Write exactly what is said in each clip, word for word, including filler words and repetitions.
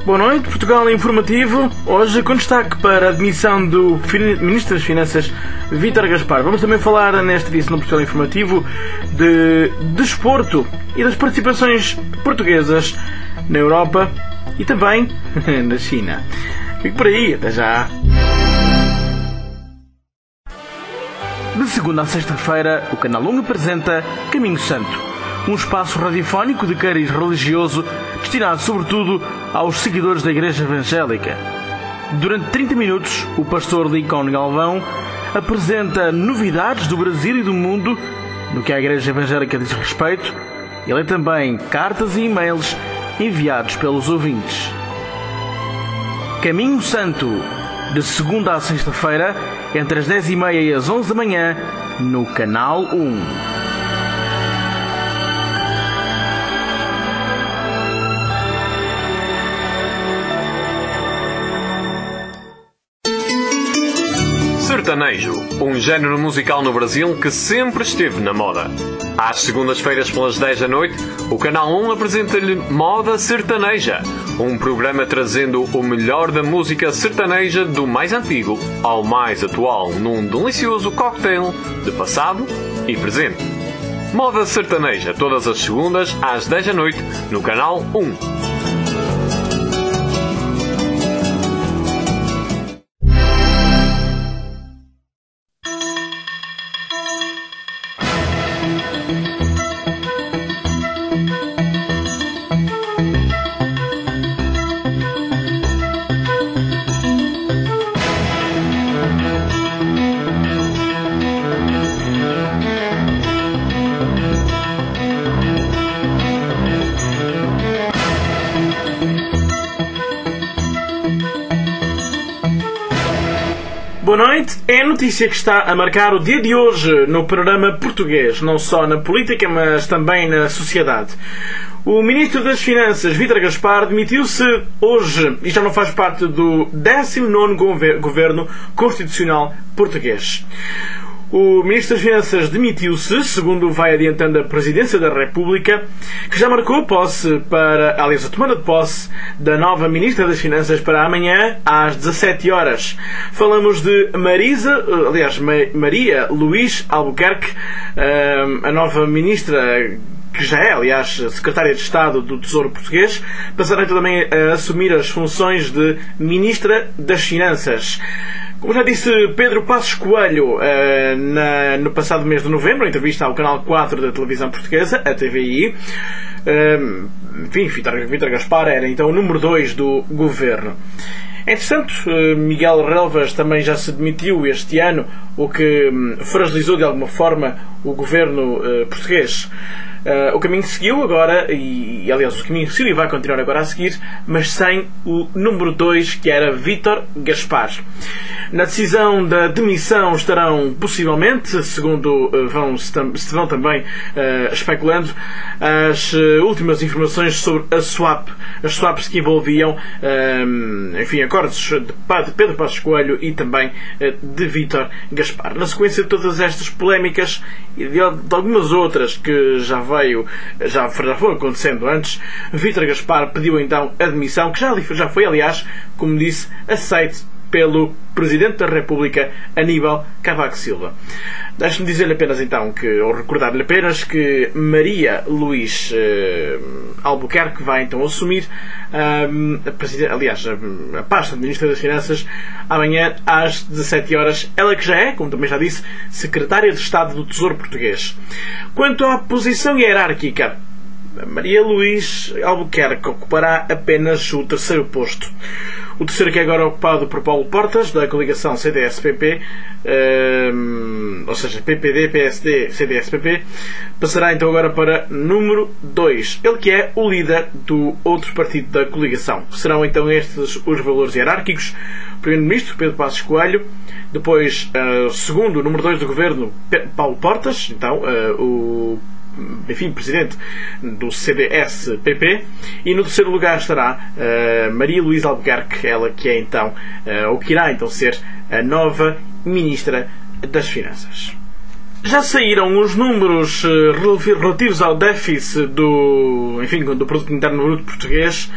Boa noite, Portugal Informativo. Hoje com destaque para a admissão do Ministro das Finanças, Vítor Gaspar. Vamos também falar nesta edição do Portugal Informativo de desporto e das participações portuguesas na Europa e também na China. Fico por aí, até já. De segunda a sexta-feira, o Canal um apresenta Caminho Santo, um espaço radiofónico de cariz religioso destinado sobretudo aos seguidores da Igreja Evangélica. Durante trinta minutos, o pastor Lincoln Galvão apresenta novidades do Brasil e do mundo no que a Igreja Evangélica diz respeito e lê também cartas e e-mails enviados pelos ouvintes. Caminho Santo, de segunda a sexta-feira, entre as dez e meia e as onze da manhã, no Canal um. Sertanejo, um género musical no Brasil que sempre esteve na moda. Às segundas-feiras pelas dez da noite, o Canal um apresenta-lhe Moda Sertaneja, um programa trazendo o melhor da música sertaneja do mais antigo ao mais atual, num delicioso cocktail de passado e presente. Moda Sertaneja, todas as segundas às dez da noite, no Canal um. Boa noite. É a notícia que está a marcar o dia de hoje no panorama português, não só na política, mas também na sociedade. O Ministro das Finanças, Vítor Gaspar, demitiu-se hoje e já não faz parte do décimo nono Governo Constitucional português. O Ministro das Finanças demitiu-se, segundo vai adiantando a Presidência da República, que já marcou posse para, aliás, a tomada de posse da nova Ministra das Finanças para amanhã às dezassete horas. Falamos de Marisa, aliás, Maria Luís Albuquerque, a nova Ministra, que já é, aliás, Secretária de Estado do Tesouro Português, passará então também a assumir as funções de Ministra das Finanças. Como já disse Pedro Passos Coelho uh, na, no passado mês de novembro, em entrevista ao Canal quatro da televisão portuguesa, a T V I, uh, enfim, Vítor Gaspar era então o número dois do governo. Entretanto, uh, Miguel Relvas também já se demitiu este ano, o que um, fragilizou de alguma forma o governo uh, português. Uh, o caminho seguiu agora, e, e aliás o caminho seguiu e vai continuar agora a seguir, mas sem o número dois, que era Vítor Gaspar. Na decisão da demissão estarão possivelmente, segundo uh, vão, se, tam, se vão também uh, especulando, as uh, últimas informações sobre a swap, as swaps que envolviam uh, enfim, acordos de Pedro Passos Coelho e também uh, de Vítor Gaspar. Na sequência de todas estas polémicas e de, de algumas outras que já veio, já, já foram acontecendo antes, Vítor Gaspar pediu então a demissão, que já, já foi, aliás, como disse, aceite pelo Presidente da República, Aníbal Cavaco Silva. Deixe-me dizer-lhe apenas então, que, ou recordar-lhe apenas que Maria Luís eh, Albuquerque vai então assumir eh, a presidente, aliás, a, a pasta de Ministra das Finanças amanhã às dezassete horas, ela que já é, como também já disse, Secretária de Estado do Tesouro Português. Quanto à posição hierárquica, Maria Luís Albuquerque ocupará apenas o terceiro posto. O terceiro, que é agora ocupado por Paulo Portas, da coligação C D S P P, um, ou seja, P P D, P S D, C D S P P, passará então agora para número dois. Ele que é o líder do outro partido da coligação. Serão então estes os valores hierárquicos. Primeiro-Ministro, Pedro Passos Coelho. Depois, o uh, segundo, o número dois do Governo, Paulo Portas. Então, uh, o enfim, presidente do C D S P P, e no terceiro lugar estará uh, Maria Luís Albuquerque, ela que é então, uh, ou que irá então ser a nova Ministra das Finanças. Já saíram os números uh, relativos ao déficit do, enfim, do Produto Interno Bruto português,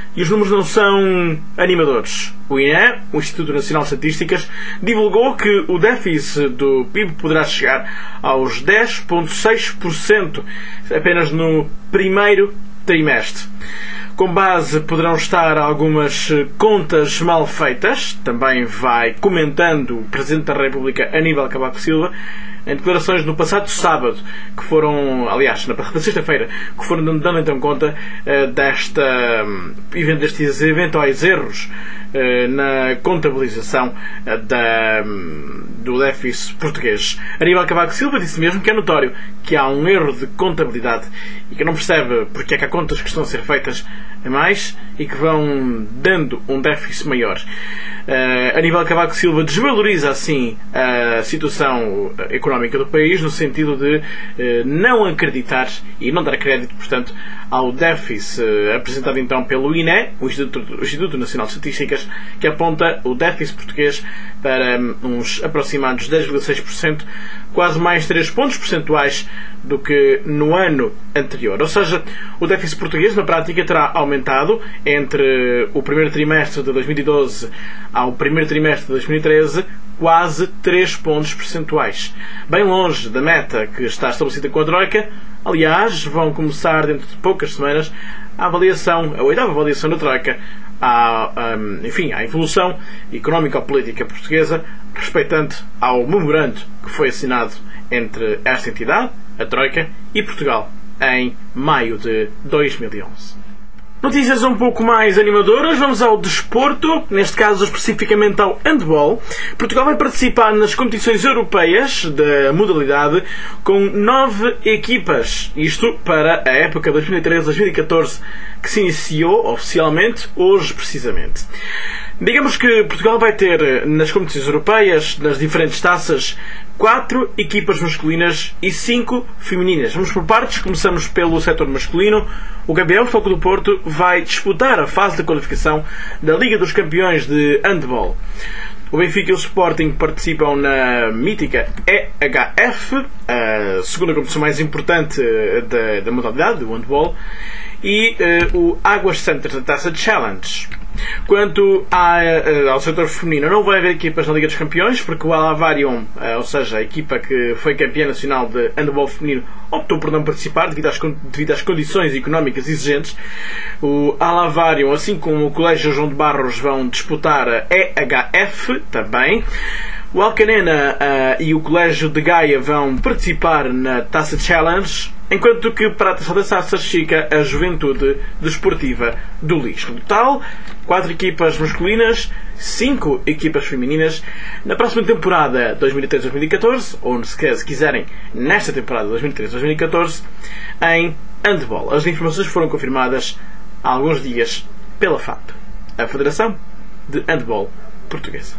e os números não são animadores. O I N E, o Instituto Nacional de Estatísticas, divulgou que o déficit do P I B poderá chegar aos dez vírgula seis por cento apenas no primeiro trimestre. Com base poderão estar algumas contas mal feitas, também vai comentando o Presidente da República, Aníbal Cavaco Silva, em declarações no passado sábado, que foram, aliás, na passada sexta-feira, que foram dando então conta uh, desta, um, destes eventuais erros uh, na contabilização uh, da, um, do déficit português. Aníbal Cavaco Silva disse mesmo que é notório que há um erro de contabilidade e que não percebe porque é que há contas que estão a ser feitas a mais e que vão dando um déficit maior. Uh, Aníbal Cavaco Silva desvaloriza assim a situação económica do país no sentido de uh, não acreditar e não dar crédito, portanto, ao déficit uh, apresentado então pelo I N E, o Instituto, o Instituto Nacional de Estatísticas, que aponta o déficit português para um, uns aproximados dez vírgula seis por cento, quase mais três pontos percentuais do que no ano anterior. Ou seja, o déficit português na prática terá aumentado entre o primeiro trimestre de dois mil e doze ao primeiro trimestre de dois mil e treze quase três pontos percentuais. Bem longe da meta que está estabelecida com a Troika. Aliás, vão começar dentro de poucas semanas a avaliação, a oitava avaliação da Troika à, um, enfim, à evolução económico-política portuguesa, respeitante ao memorando que foi assinado entre esta entidade, a Troika, e Portugal, em maio de dois mil e onze. Notícias um pouco mais animadoras, vamos ao desporto, neste caso especificamente ao handball. Portugal vai participar nas competições europeias da modalidade com nove equipas, isto para a época dois mil e treze a dois mil e catorze, que se iniciou oficialmente hoje precisamente. Digamos que Portugal vai ter nas competições europeias, nas diferentes taças, quatro equipas masculinas e cinco femininas. Vamos por partes, começamos pelo setor masculino. O campeão Futebol do Porto vai disputar a fase de qualificação da Liga dos Campeões de Handball. O Benfica e o Sporting participam na mítica E H F, a segunda competição mais importante da, da modalidade, do handball, e uh, o Águas Santas da Taça Challenge. Quanto à, ao setor feminino, não vai haver equipas na Liga dos Campeões, porque o Alavarium, ou seja, a equipa que foi campeã nacional de handball feminino, optou por não participar devido às, devido às condições económicas exigentes. O Alavarium, assim como o Colégio João de Barros, vão disputar a E H F também. O Alcanena uh, e o Colégio de Gaia vão participar na Taça Challenge, enquanto que para a Taça das Taças fica a Juventude Desportiva do Lis. No total, quatro equipas masculinas, cinco equipas femininas. Na próxima temporada dois mil e treze a dois mil e catorze, ou se quiserem, nesta temporada dois mil e treze a dois mil e catorze, em handball. As informações foram confirmadas há alguns dias pela F A P, a Federação de Handball Portuguesa.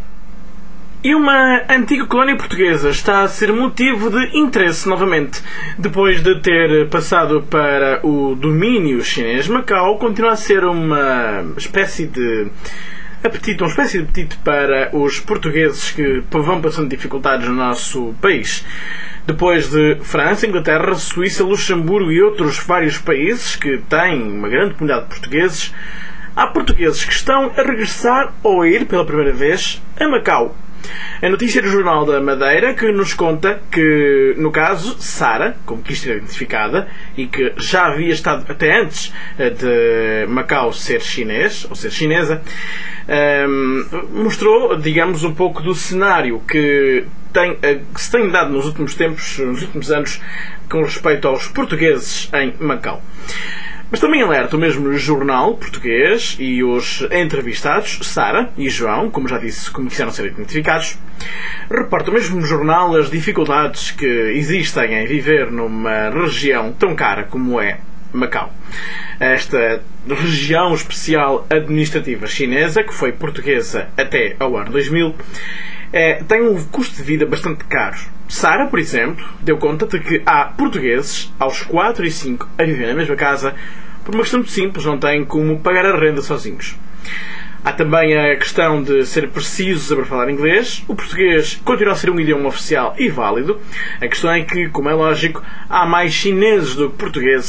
E uma antiga colónia portuguesa está a ser motivo de interesse novamente. Depois de ter passado para o domínio chinês, Macau continua a ser uma espécie de apetite, uma espécie de apetite para os portugueses que vão passando dificuldades no nosso país. Depois de França, Inglaterra, Suíça, Luxemburgo e outros vários países que têm uma grande comunidade de portugueses, há portugueses que estão a regressar ou a ir pela primeira vez a Macau. A notícia do Jornal da Madeira que nos conta que, no caso, Sara, como quis ser identificada, e que já havia estado até antes de Macau ser chinês, ou ser chinesa, um, mostrou, digamos, um pouco do cenário que, tem, que se tem dado nos últimos tempos, nos últimos anos, com respeito aos portugueses em Macau. Mas também alerta o mesmo jornal português e os entrevistados, Sara e João, como já disse, como quiseram ser identificados, reporta o mesmo jornal as dificuldades que existem em viver numa região tão cara como é Macau. Esta região especial administrativa chinesa, que foi portuguesa até ao ano dois mil, é, tem um custo de vida bastante caro. Sara, por exemplo, deu conta de que há portugueses aos quatro e cinco a viver na mesma casa por uma questão muito simples, não têm como pagar a renda sozinhos. Há também a questão de ser preciso saber falar inglês. O português continua a ser um idioma oficial e válido. A questão é que, como é lógico, há mais chineses do que portugueses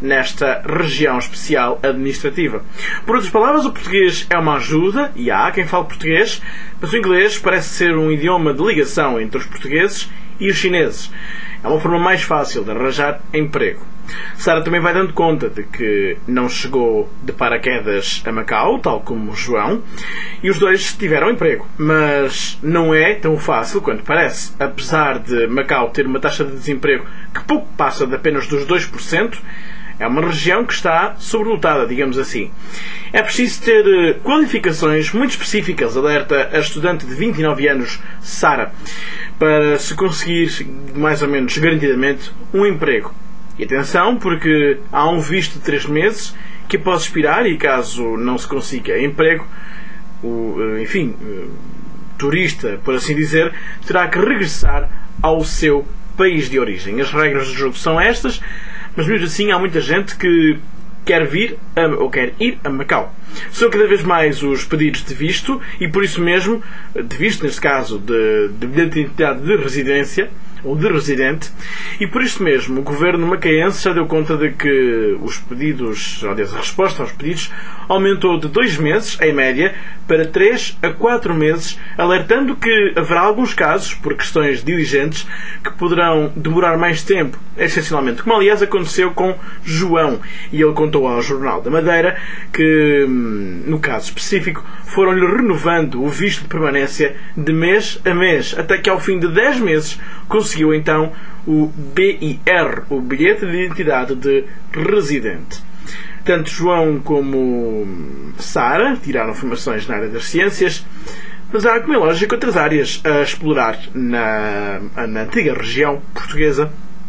nesta região especial administrativa. Por outras palavras, o português é uma ajuda, e há quem fale português, mas o inglês parece ser um idioma de ligação entre os portugueses e os chineses. É uma forma mais fácil de arranjar emprego. Sara também vai dando conta de que não chegou de paraquedas a Macau, tal como o João, e os dois tiveram emprego. Mas não é tão fácil quanto parece. Apesar de Macau ter uma taxa de desemprego que pouco passa de apenas dos dois por cento, é uma região que está sobrelotada, digamos assim. É preciso ter qualificações muito específicas, alerta a estudante de vinte e nove anos, Sara, para se conseguir, mais ou menos garantidamente, um emprego. E atenção, porque há um visto de três meses que pode expirar e, caso não se consiga emprego, o, enfim, o turista, por assim dizer, terá que regressar ao seu país de origem. As regras do jogo são estas, mas mesmo assim há muita gente que quer vir a, ou quer ir a Macau. São cada vez mais os pedidos de visto e, por isso mesmo, de visto, neste caso, de, de bilhete de identidade de residência, ou de residente, e por isso mesmo o governo macaense já deu conta de que os pedidos, aliás, a resposta aos pedidos aumentou de dois meses, em média, para três a quatro meses, alertando que haverá alguns casos, por questões diligentes, que poderão demorar mais tempo, excepcionalmente, como aliás aconteceu com João, e ele contou ao Jornal da Madeira que, no caso específico, foram-lhe renovando o visto de permanência de mês a mês, até que ao fim de dez meses conseguiu então o B I R, o Bilhete de Identidade de Residente. Tanto João como Sara tiraram formações na área das ciências, mas há, como é lógico, outras áreas a explorar na, na antiga região portuguesa,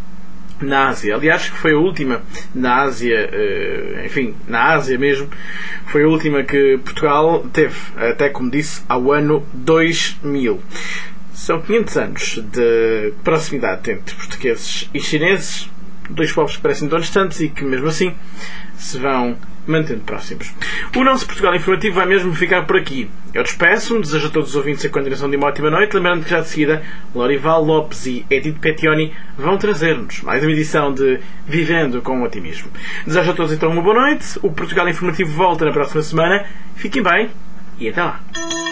na Ásia. Aliás, foi a última na Ásia, enfim, na Ásia mesmo, foi a última que Portugal teve, até como disse, ao ano dois mil. São quinhentos anos de proximidade entre portugueses e chineses, dois povos que parecem tão distantes e que, mesmo assim, se vão mantendo próximos. O nosso Portugal Informativo vai mesmo ficar por aqui. Eu despeço-me, desejo a todos os ouvintes a continuação de uma ótima noite, lembrando que já de seguida Lorival Lopes e Edith Petioni vão trazer-nos mais uma edição de Vivendo com Otimismo. Desejo a todos então uma boa noite. O Portugal Informativo volta na próxima semana. Fiquem bem e até lá.